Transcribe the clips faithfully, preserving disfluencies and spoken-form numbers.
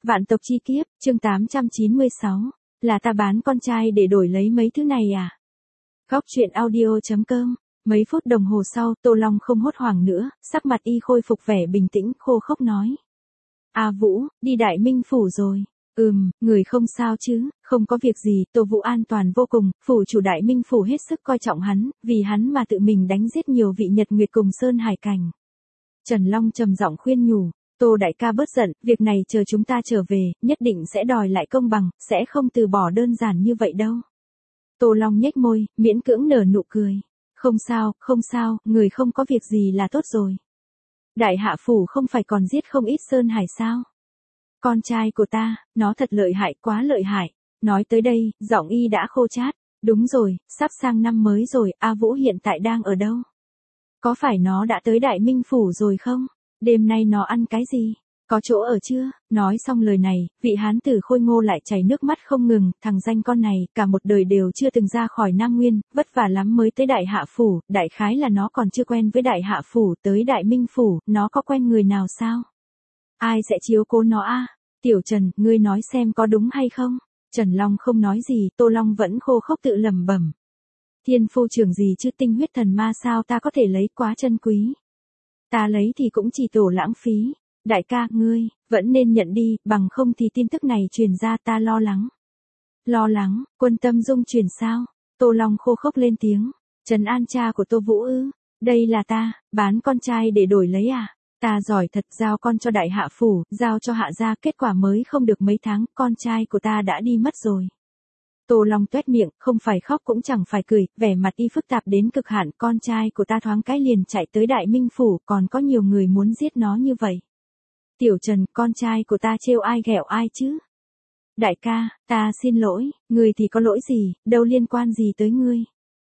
Vạn tộc chi kiếp, chương tám trăm chín mươi sáu, là ta bán con trai để đổi lấy mấy thứ này à? Góc truyện audio.com. Mấy phút đồng hồ sau, Tô Long không hốt hoảng nữa, sắc mặt y khôi phục vẻ bình tĩnh, khô khốc nói. A Vũ, đi Đại Minh Phủ rồi. Ừm, người không sao chứ, không có việc gì, Tô Vũ an toàn vô cùng, phủ chủ Đại Minh Phủ hết sức coi trọng hắn, vì hắn mà tự mình đánh giết nhiều vị Nhật Nguyệt cùng Sơn Hải Cảnh. Trần Long trầm giọng khuyên nhủ. Tô đại ca bớt giận, việc này chờ chúng ta trở về, nhất định sẽ đòi lại công bằng, sẽ không từ bỏ đơn giản như vậy đâu. Tô Long nhếch môi, miễn cưỡng nở nụ cười. Không sao, không sao, người không có việc gì là tốt rồi. Đại hạ phủ không phải còn giết không ít Sơn Hải sao? Con trai của ta, nó thật lợi hại, quá lợi hại. Nói tới đây, giọng y đã khô chát. Đúng rồi, sắp sang năm mới rồi, A Vũ hiện tại đang ở đâu? Có phải nó đã tới Đại Minh Phủ rồi không? Đêm nay nó ăn cái gì? Có chỗ ở chưa? Nói xong lời này, vị hán tử khôi ngô lại chảy nước mắt không ngừng, thằng danh con này, cả một đời đều chưa từng ra khỏi Nam Nguyên, vất vả lắm mới tới Đại Hạ Phủ, đại khái là nó còn chưa quen với Đại Hạ Phủ, tới Đại Minh Phủ, nó có quen người nào sao? Ai sẽ chiếu cố nó a? Tiểu Trần, ngươi nói xem có đúng hay không? Trần Long không nói gì, Tô Long vẫn khô khốc tự lẩm bẩm. Thiên phu trưởng gì chứ, tinh huyết thần ma sao ta có thể lấy, quá chân quý. Ta lấy thì cũng chỉ tổ lãng phí. Đại ca, ngươi, vẫn nên nhận đi, bằng không thì tin tức này truyền ra ta lo lắng. Lo lắng, Quân Tâm Dung truyền sao? Tô Long khô khốc lên tiếng. Trần An cha của Tô Vũ ư? Đây là ta, bán con trai để đổi lấy à? Ta giỏi thật, giao con cho Đại Hạ Phủ, giao cho Hạ gia, kết quả mới không được mấy tháng, con trai của ta đã đi mất rồi. Tô Long tuét miệng, không phải khóc cũng chẳng phải cười, vẻ mặt y phức tạp đến cực hạn, con trai của ta thoáng cái liền chạy tới Đại Minh Phủ, còn có nhiều người muốn giết nó như vậy. Tiểu Trần, con trai của ta trêu ai ghẹo ai chứ? Đại ca, ta xin lỗi, người thì có lỗi gì, đâu liên quan gì tới ngươi.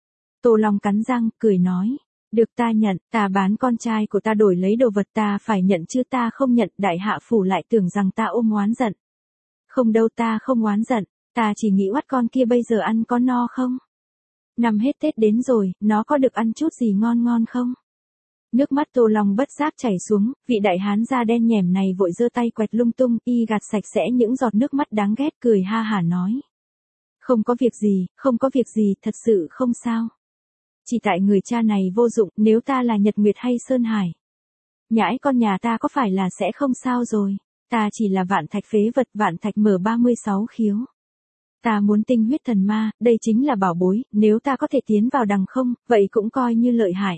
Tô Long cắn răng, cười nói. Được, ta nhận, ta bán con trai của ta đổi lấy đồ vật, ta phải nhận chứ, ta không nhận. Đại Hạ Phủ lại tưởng rằng ta ôm oán giận. Không đâu, ta không oán giận. Ta chỉ nghĩ oắt con kia bây giờ ăn có no không? Năm hết Tết đến rồi, nó có được ăn chút gì ngon ngon không? Nước mắt Tô Long bất giác chảy xuống, vị đại hán da đen nhẻm này vội giơ tay quẹt lung tung, y gạt sạch sẽ những giọt nước mắt đáng ghét, cười ha hả nói. Không có việc gì, không có việc gì, thật sự không sao. Chỉ tại người cha này vô dụng, nếu ta là Nhật Nguyệt hay Sơn Hải. Nhãi con nhà ta có phải là sẽ không sao rồi, ta chỉ là Vạn Thạch phế vật, Vạn Thạch mở ba mươi sáu khiếu. Ta muốn tinh huyết thần ma, đây chính là bảo bối, nếu ta có thể tiến vào đằng không, vậy cũng coi như lợi hại.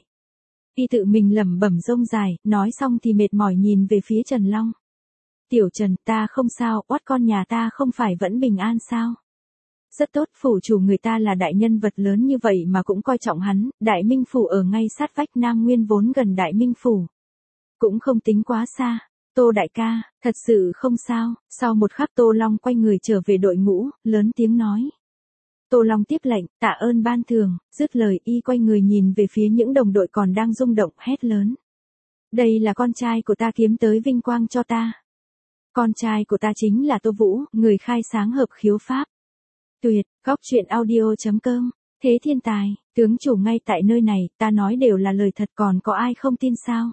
Y tự mình lẩm bẩm rông dài, nói xong thì mệt mỏi nhìn về phía Trần Long. Tiểu Trần, ta không sao, oát con nhà ta không phải vẫn bình an sao? Rất tốt, phủ chủ người ta là đại nhân vật lớn như vậy mà cũng coi trọng hắn, Đại Minh Phủ ở ngay sát vách Nam Nguyên vốn gần Đại Minh Phủ. Cũng không tính quá xa. Tô đại ca, thật sự không sao. Sau một khắc Tô Long quay người trở về đội ngũ, lớn tiếng nói. Tô Long tiếp lệnh, tạ ơn ban thường, dứt lời y quay người nhìn về phía những đồng đội còn đang rung động, hét lớn. Đây là con trai của ta kiếm tới vinh quang cho ta. Con trai của ta chính là Tô Vũ, người khai sáng hợp khiếu pháp. Tuyệt, góc truyện audio.com, thế thiên tài, tướng chủ ngay tại nơi này, ta nói đều là lời thật, còn có ai không tin sao?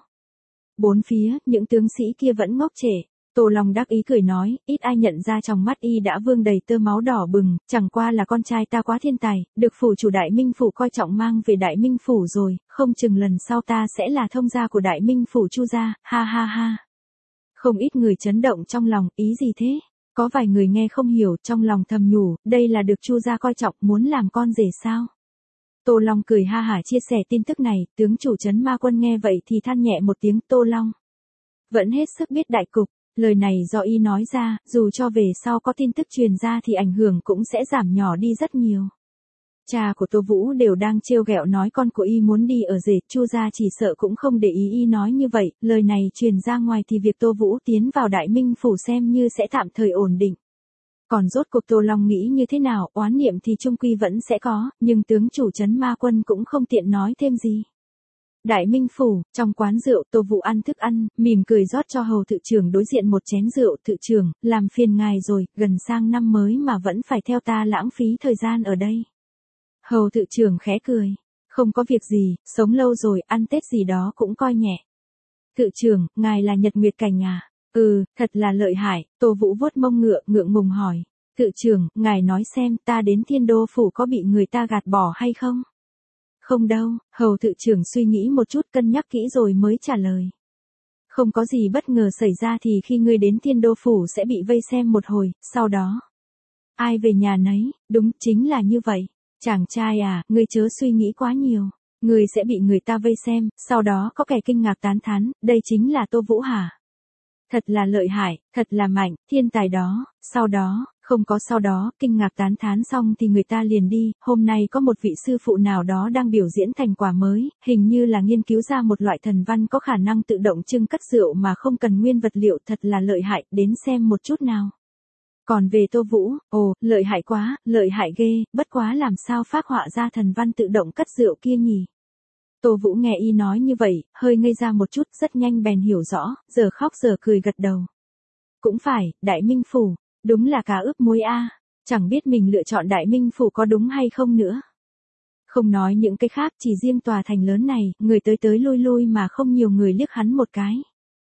Bốn phía, những tướng sĩ kia vẫn ngốc trệ. Tô Long đắc ý cười nói, ít ai nhận ra trong mắt y đã vương đầy tơ máu đỏ bừng, chẳng qua là con trai ta quá thiên tài, được phủ chủ Đại Minh Phủ coi trọng mang về Đại Minh Phủ rồi, không chừng lần sau ta sẽ là thông gia của Đại Minh Phủ Chu gia, ha ha ha. Không ít người chấn động trong lòng, ý gì thế? Có vài người nghe không hiểu, trong lòng thầm nhủ, đây là được Chu gia coi trọng, muốn làm con rể sao? Tô Long cười ha hả chia sẻ tin tức này, tướng chủ Trấn Ma Quân nghe vậy thì than nhẹ một tiếng. Tô Long vẫn hết sức biết đại cục, lời này do y nói ra, dù cho về sau có tin tức truyền ra thì ảnh hưởng cũng sẽ giảm nhỏ đi rất nhiều. Cha của Tô Vũ đều đang trêu ghẹo nói con của y muốn đi ở rể, Chu gia chỉ sợ cũng không để ý y nói như vậy, lời này truyền ra ngoài thì việc Tô Vũ tiến vào Đại Minh Phủ xem như sẽ tạm thời ổn định. Còn rốt cuộc Tô Long nghĩ như thế nào, oán niệm thì chung quy vẫn sẽ có, nhưng tướng chủ Trấn Ma Quân cũng không tiện nói thêm gì. Đại Minh Phủ, trong quán rượu, Tô Vũ ăn thức ăn, mỉm cười rót cho hầu thự trưởng đối diện một chén rượu. Thự trưởng, làm phiền ngài rồi, gần sang năm mới mà vẫn phải theo ta lãng phí thời gian ở đây. Hầu thự trưởng khẽ cười, không có việc gì, sống lâu rồi, ăn Tết gì đó cũng coi nhẹ. Thự trưởng, ngài là Nhật Nguyệt Cảnh à? Ừ, thật là lợi hại, Tô Vũ vuốt mông ngựa, ngượng ngùng hỏi. Tự trưởng, ngài nói xem ta đến Thiên Đô Phủ có bị người ta gạt bỏ hay không? Không đâu, hầu tự trưởng suy nghĩ một chút cân nhắc kỹ rồi mới trả lời. Không có gì bất ngờ xảy ra thì khi ngươi đến Thiên Đô Phủ sẽ bị vây xem một hồi, sau đó. Ai về nhà nấy, đúng chính là như vậy. Chàng trai à, ngươi chớ suy nghĩ quá nhiều. Ngươi sẽ bị người ta vây xem, sau đó có kẻ kinh ngạc tán thán, đây chính là Tô Vũ hả? Thật là lợi hại, thật là mạnh, thiên tài đó, sau đó, không có sau đó, kinh ngạc tán thán xong thì người ta liền đi, hôm nay có một vị sư phụ nào đó đang biểu diễn thành quả mới, hình như là nghiên cứu ra một loại thần văn có khả năng tự động trưng cất rượu mà không cần nguyên vật liệu, thật là lợi hại, đến xem một chút nào. Còn về Tô Vũ, ồ, lợi hại quá, lợi hại ghê, bất quá làm sao phác họa ra thần văn tự động cất rượu kia nhỉ? Tô Vũ nghe y nói như vậy, hơi ngây ra một chút, rất nhanh bèn hiểu rõ, giờ khóc giờ cười gật đầu. Cũng phải, Đại Minh Phủ, đúng là cá ướp muối a, chẳng biết mình lựa chọn Đại Minh Phủ có đúng hay không nữa. Không nói những cái khác, chỉ riêng tòa thành lớn này, người tới tới lui lui mà không nhiều người liếc hắn một cái.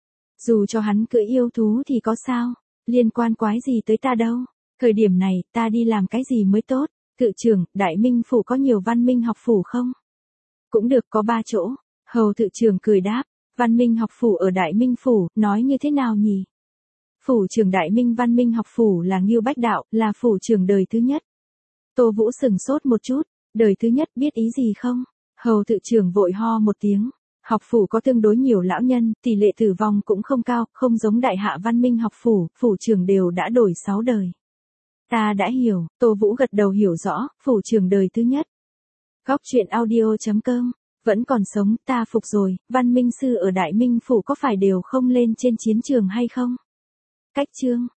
Dù cho hắn cưỡi yêu thú thì có sao, liên quan quái gì tới ta đâu, thời điểm này ta đi làm cái gì mới tốt, tự trưởng, Đại Minh Phủ có nhiều văn minh học phủ không? Cũng được, có ba chỗ. Hầu tự trưởng cười đáp, Văn Minh học phủ ở Đại Minh Phủ, nói như thế nào nhỉ? Phủ trưởng Đại Minh Văn Minh học phủ là Ngưu Bách Đạo, là phủ trưởng đời thứ nhất. Tô Vũ sừng sốt một chút, đời thứ nhất biết ý gì không? Hầu tự trưởng vội ho một tiếng. Học phủ có tương đối nhiều lão nhân, tỷ lệ tử vong cũng không cao, không giống Đại Hạ Văn Minh học phủ, phủ trưởng đều đã đổi sáu đời. Ta đã hiểu, Tô Vũ gật đầu hiểu rõ, phủ trưởng đời thứ nhất. Góc truyện audio chấm com, vẫn còn sống, ta phục rồi, Văn Minh sư ở Đại Minh Phủ có phải đều không lên trên chiến trường hay không? Cách chương